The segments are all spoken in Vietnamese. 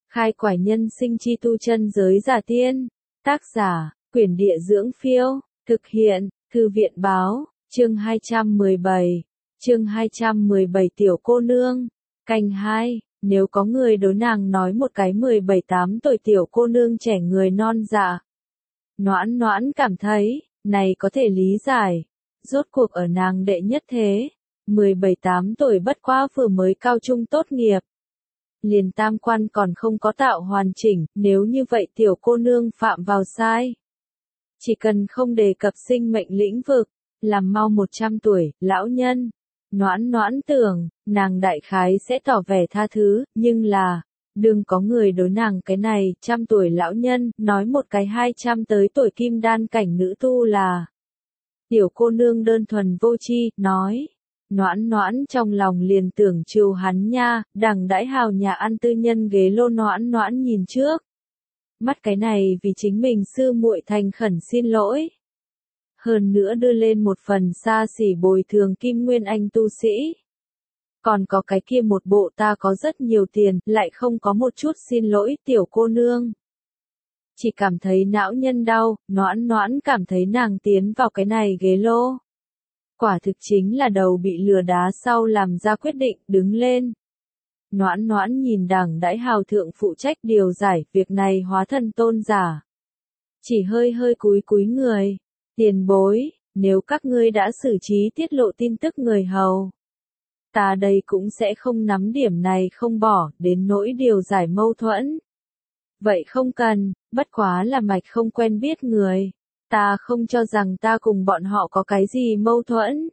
Khai quải nhân sinh chi tu chân giới giả tiên. Tác giả, Quyển Địa Dưỡng Phiêu. Thực hiện, Thư viện Báo. Chương 217. Chương 217 Tiểu cô nương. Canh 2. Nếu có người đối nàng nói một cái 17-18 tuổi tiểu cô nương trẻ người non dạ. Noãn Noãn cảm thấy, này có thể lý giải. Rốt cuộc ở nàng đệ nhất thế. 17-8 tuổi bất quá vừa mới cao trung tốt nghiệp. Liền tam quan còn không có tạo hoàn chỉnh, nếu như vậy tiểu cô nương phạm vào sai. Chỉ cần không đề cập sinh mệnh lĩnh vực, làm mau 100 tuổi, lão nhân. Noãn Noãn tưởng, nàng đại khái sẽ tỏ vẻ tha thứ, nhưng là, đừng có người đối nàng cái này, 100 tuổi lão nhân, nói một cái 200 tới tuổi kim đan cảnh nữ tu là. Tiểu cô nương đơn thuần vô tri, nói. Noãn Noãn trong lòng liền tưởng trêu hắn nha, đằng đãi hào nhà ăn tư nhân ghế lô. Noãn Noãn nhìn trước. Mắt cái này vì chính mình sư muội thành khẩn xin lỗi. Hơn nữa đưa lên một phần xa xỉ bồi thường Kim Nguyên Anh tu sĩ. Còn có cái kia một bộ ta có rất nhiều tiền, lại không có một chút xin lỗi tiểu cô nương. Chỉ cảm thấy não nhân đau, Noãn Noãn cảm thấy nàng tiến vào cái này ghế lô. Quả thực chính là đầu bị lừa đá sau làm ra quyết định, đứng lên. Noãn Noãn nhìn đằng đãi hào thượng phụ trách điều giải việc này hóa thân tôn giả. Chỉ hơi hơi cúi cúi người. Tiền bối, nếu các ngươi đã xử trí tiết lộ tin tức người hầu. Ta đây cũng sẽ không nắm điểm này không bỏ, đến nỗi điều giải mâu thuẫn. Vậy không cần, bất quá là mạch không quen biết người. Ta không cho rằng ta cùng bọn họ có cái gì mâu thuẫn.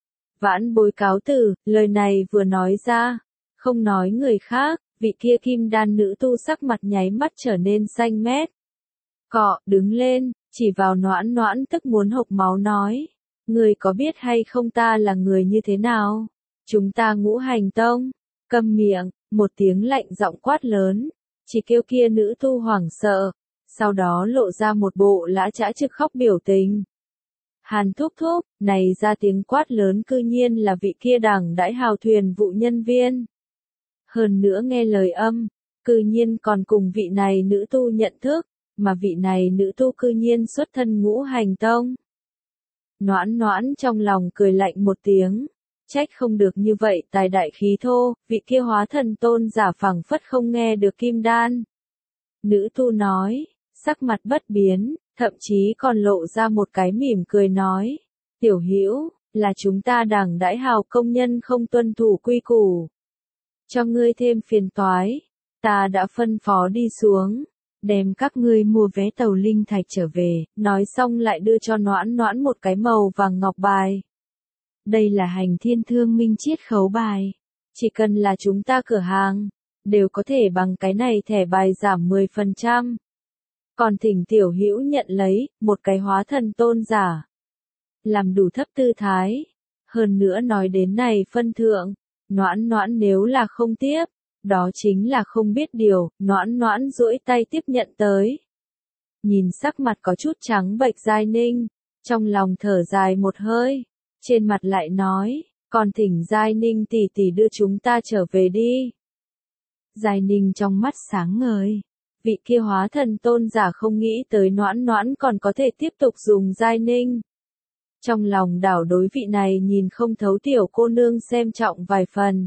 Vãn bối cáo từ, lời này vừa nói ra. Không nói người khác, vị kia kim đan nữ tu sắc mặt nháy mắt trở nên xanh mét. Cọ, đứng lên, chỉ vào Noãn Noãn tức muốn hộc máu nói. Người có biết hay không ta là người như thế nào? Chúng ta Ngũ Hành Tông. Câm miệng, một tiếng lạnh giọng quát lớn. Chỉ kêu kia nữ tu hoảng sợ. Sau đó lộ ra một bộ lã chã trực khóc biểu tình. Hàn thúc thúc, này ra tiếng quát lớn cư nhiên là vị kia đằng đãi hào thuyền vụ nhân viên. Hơn nữa nghe lời âm, cư nhiên còn cùng vị này nữ tu nhận thức, mà vị này nữ tu cư nhiên xuất thân Ngũ Hành Tông. Noãn Noãn trong lòng cười lạnh một tiếng, trách không được như vậy tài đại khí thô, vị kia hóa thần tôn giả phẳng phất không nghe được kim đan. Nữ tu nói, sắc mặt bất biến, thậm chí còn lộ ra một cái mỉm cười nói, tiểu hữu, là chúng ta đằng đãi hào công nhân không tuân thủ quy củ. Cho ngươi thêm phiền toái, ta đã phân phó đi xuống, đem các ngươi mua vé tàu linh thạch trở về, nói xong lại đưa cho Noãn Noãn một cái màu vàng ngọc bài. Đây là Hành Thiên Thương Minh chiết khấu bài, chỉ cần là chúng ta cửa hàng, đều có thể bằng cái này thẻ bài giảm 10%. Còn thỉnh tiểu hữu nhận lấy, một cái hóa thần tôn giả. Làm đủ thấp tư thái. Hơn nữa nói đến này phân thượng, Noãn Noãn nếu là không tiếp, đó chính là không biết điều, Noãn Noãn duỗi tay tiếp nhận tới. Nhìn sắc mặt có chút trắng bệch Giai Ninh, trong lòng thở dài một hơi, trên mặt lại nói, còn thỉnh Giai Ninh tỷ tỷ đưa chúng ta trở về đi. Giai Ninh trong mắt sáng ngời. Vị kia hóa thần tôn giả không nghĩ tới Noãn Noãn còn có thể tiếp tục dùng Giai Ninh. Trong lòng đảo đối vị này nhìn không thấu tiểu cô nương xem trọng vài phần.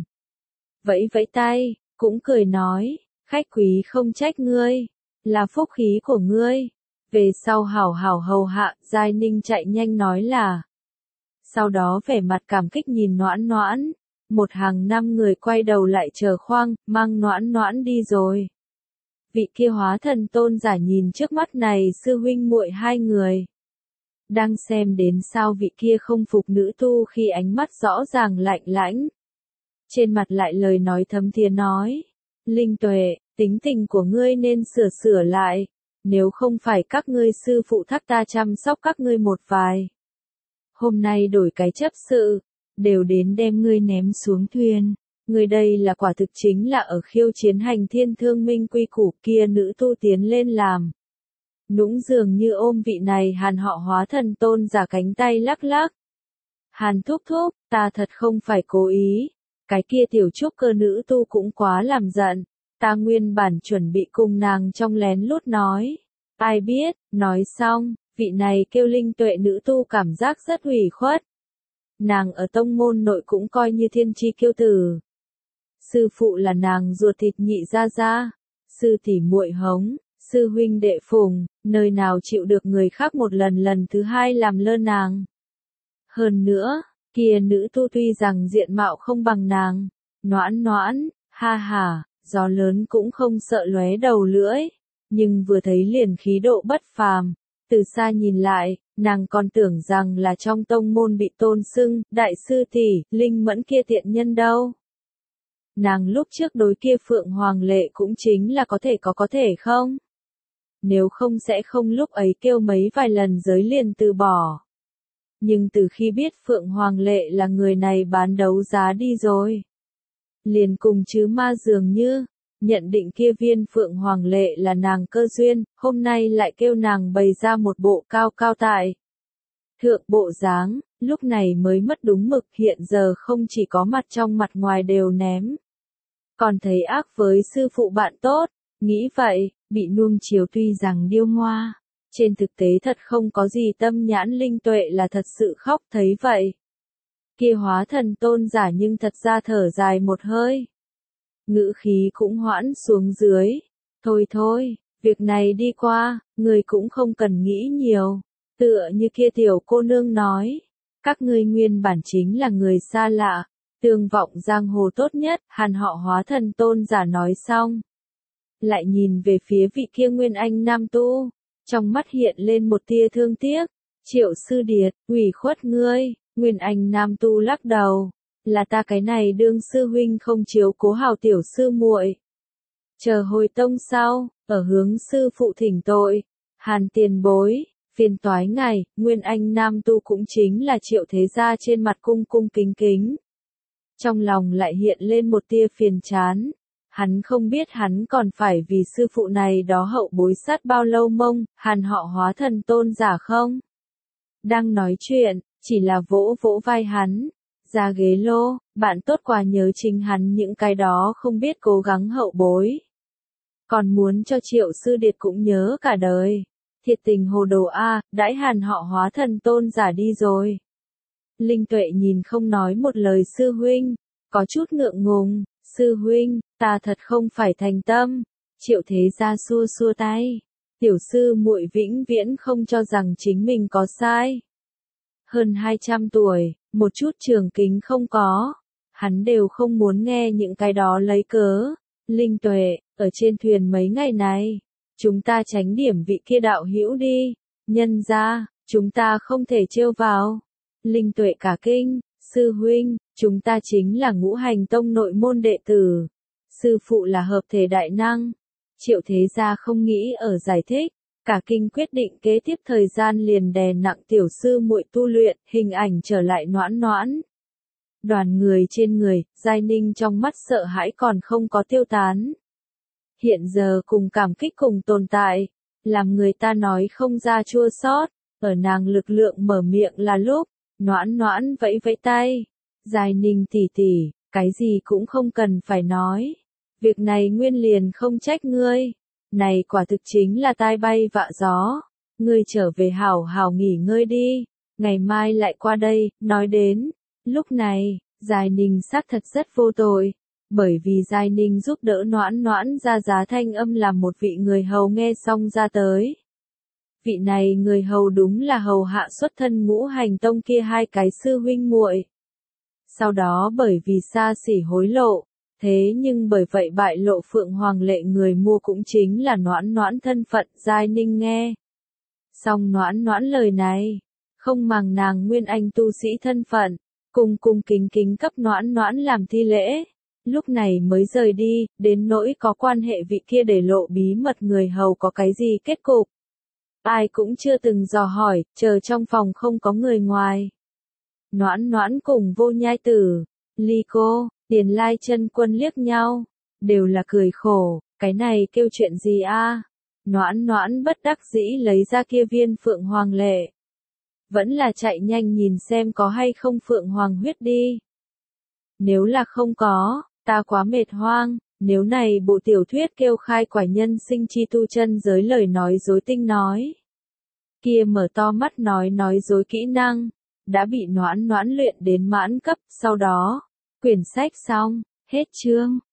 Vẫy vẫy tay, cũng cười nói, khách quý không trách ngươi, là phúc khí của ngươi. Về sau hảo hảo hầu hạ, Giai Ninh chạy nhanh nói là. Sau đó vẻ mặt cảm kích nhìn Noãn Noãn, một hàng năm người quay đầu lại chờ khoang, mang Noãn Noãn đi rồi. Vị kia hóa thần tôn giả nhìn trước mắt này sư huynh muội hai người. Đang xem đến sao vị kia không phục nữ tu khi ánh mắt rõ ràng lạnh lãnh. Trên mặt lại lời nói thấm thía nói. Linh Tuệ, tính tình của ngươi nên sửa sửa lại. Nếu không phải các ngươi sư phụ thác ta chăm sóc các ngươi một vài. Hôm nay đổi cái chấp sự, đều đến đem ngươi ném xuống thuyền. Người đây là quả thực chính là ở khiêu chiến Hành Thiên Thương Minh quy củ kia nữ tu tiến lên làm. Nũng dường như ôm vị này Hàn họ hóa thần tôn giả cánh tay lắc lắc. Hàn thúc thúc, ta thật không phải cố ý. Cái kia tiểu trúc cơ nữ tu cũng quá làm giận. Ta nguyên bản chuẩn bị cùng nàng trong lén lút nói. Ai biết, nói xong, vị này kêu Linh Tuệ nữ tu cảm giác rất ủy khuất. Nàng ở tông môn nội cũng coi như thiên chi kiêu tử. Sư phụ là nàng ruột thịt nhị gia gia, sư tỷ muội hống, sư huynh đệ phùng, nơi nào chịu được người khác một lần thứ hai làm lơ nàng. Hơn nữa, kia nữ tu tuy rằng diện mạo không bằng nàng, noãn noãn, ha ha, gió lớn cũng không sợ lóe đầu lưỡi, nhưng vừa thấy liền khí độ bất phàm, từ xa nhìn lại, nàng còn tưởng rằng là trong tông môn bị tôn xưng, đại sư tỷ, Linh Mẫn kia tiện nhân đâu. Nàng lúc trước đối kia Phượng Hoàng Lệ cũng chính là có thể không? Nếu không sẽ không lúc ấy kêu mấy vài lần giới liền từ bỏ. Nhưng từ khi biết Phượng Hoàng Lệ là người này bán đấu giá đi rồi. Liền cùng chứ ma dường như, nhận định kia viên Phượng Hoàng Lệ là nàng cơ duyên, hôm nay lại kêu nàng bày ra một bộ cao cao tại thượng bộ dáng, lúc này mới mất đúng mực, hiện giờ không chỉ có mặt trong mặt ngoài đều ném. Còn thấy ác với sư phụ bạn tốt, nghĩ vậy, bị nuông chiều tuy rằng điêu hoa, trên thực tế thật không có gì tâm nhãn Linh Tuệ là thật sự khóc thấy vậy. Kia hóa thần tôn giả nhưng thật ra thở dài một hơi. Ngữ khí cũng hoãn xuống dưới. Thôi thôi, việc này đi qua, người cũng không cần nghĩ nhiều. Tựa như kia tiểu cô nương nói. Các ngươi nguyên bản chính là người xa lạ. Tương vọng giang hồ tốt nhất, Hàn họ hóa thần tôn giả nói xong. Lại nhìn về phía vị kia nguyên anh nam tu. Trong mắt hiện lên một tia thương tiếc. Triệu sư điệt, ủy khuất ngươi, nguyên anh nam tu lắc đầu. Là ta cái này đương sư huynh không chiếu cố hảo tiểu sư muội. Chờ hồi tông sau, ở hướng sư phụ thỉnh tội. Hàn tiền bối, phiền toái ngày, nguyên anh nam tu cũng chính là Triệu thế gia trên mặt cung cung kính kính. Trong lòng lại hiện lên một tia phiền chán. Hắn không biết hắn còn phải vì sư phụ này đó hậu bối sát bao lâu mông, Hàn họ hóa thần tôn giả không? Đang nói chuyện, chỉ là vỗ vỗ vai hắn. Ra ghế lô, bạn tốt quà nhớ chính hắn những cái đó không biết cố gắng hậu bối. Còn muốn cho Triệu sư điệt cũng nhớ cả đời. Thiệt tình hồ đồ a, đãi Hàn họ hóa thần tôn giả đi rồi. Linh Tuệ nhìn không nói một lời sư huynh, có chút ngượng ngùng, sư huynh, ta thật không phải thành tâm. Triệu thế gia xua xua tay, tiểu sư muội vĩnh viễn không cho rằng chính mình có sai. Hơn 200 tuổi, một chút trường kính không có, hắn đều không muốn nghe những cái đó lấy cớ. Linh Tuệ, ở trên thuyền mấy ngày này, chúng ta tránh điểm vị kia đạo hữu đi, nhân ra, chúng ta không thể trêu vào. Linh Tuệ cả kinh, sư huynh, chúng ta chính là Ngũ Hành Tông nội môn đệ tử, sư phụ là hợp thể đại năng. Triệu thế gia không nghĩ ở giải thích, cả kinh quyết định kế tiếp thời gian liền đè nặng tiểu sư muội tu luyện, hình ảnh trở lại noãn noãn. Đoàn người trên người, Giai Ninh trong mắt sợ hãi còn không có tiêu tán. Hiện giờ cùng cảm kích cùng tồn tại, làm người ta nói không ra chua xót, ở nàng lực lượng mở miệng là lúc, noãn noãn vẫy vẫy tay. Giai Ninh tỷ tỷ, cái gì cũng không cần phải nói. Việc này nguyên liền không trách ngươi. Này quả thực chính là tai bay vạ gió. Ngươi trở về hảo hảo nghỉ ngơi đi. Ngày mai lại qua đây, nói đến. Lúc này, Giai Ninh xác thật rất vô tội. Bởi vì Giai Ninh giúp đỡ noãn noãn ra giá thanh âm làm một vị người hầu nghe xong ra tới. Vị này người hầu đúng là hầu hạ xuất thân Ngũ Hành Tông kia hai cái sư huynh muội. Sau đó bởi vì xa xỉ hối lộ, thế nhưng bởi vậy bại lộ Phượng Hoàng Lệ người mua cũng chính là noãn noãn thân phận. Giai Ninh nghe xong noãn noãn lời này, không màng nàng nguyên anh tu sĩ thân phận, cùng cung kính kính cấp noãn noãn làm thi lễ, lúc này mới rời đi. Đến nỗi có quan hệ vị kia để lộ bí mật người hầu có cái gì kết cục, ai cũng chưa từng dò hỏi, chờ trong phòng không có người ngoài. Noãn noãn cùng Vô Nhai Tử, Ly Cô, Tiền Lai Chân Quân liếc nhau, đều là cười khổ, cái này kêu chuyện gì a? Noãn noãn bất đắc dĩ lấy ra kia viên Phượng Hoàng Lệ. Vẫn là chạy nhanh nhìn xem có hay không Phượng Hoàng huyết đi. Nếu là không có, ta quá mệt hoang, Nếu này bộ tiểu thuyết kêu khai quả nhân sinh chi tu chân giới lời nói dối tinh nói. Kia mở to mắt nói dối kỹ năng, đã bị noãn luyện đến mãn cấp, sau đó, quyển sách xong, hết chương.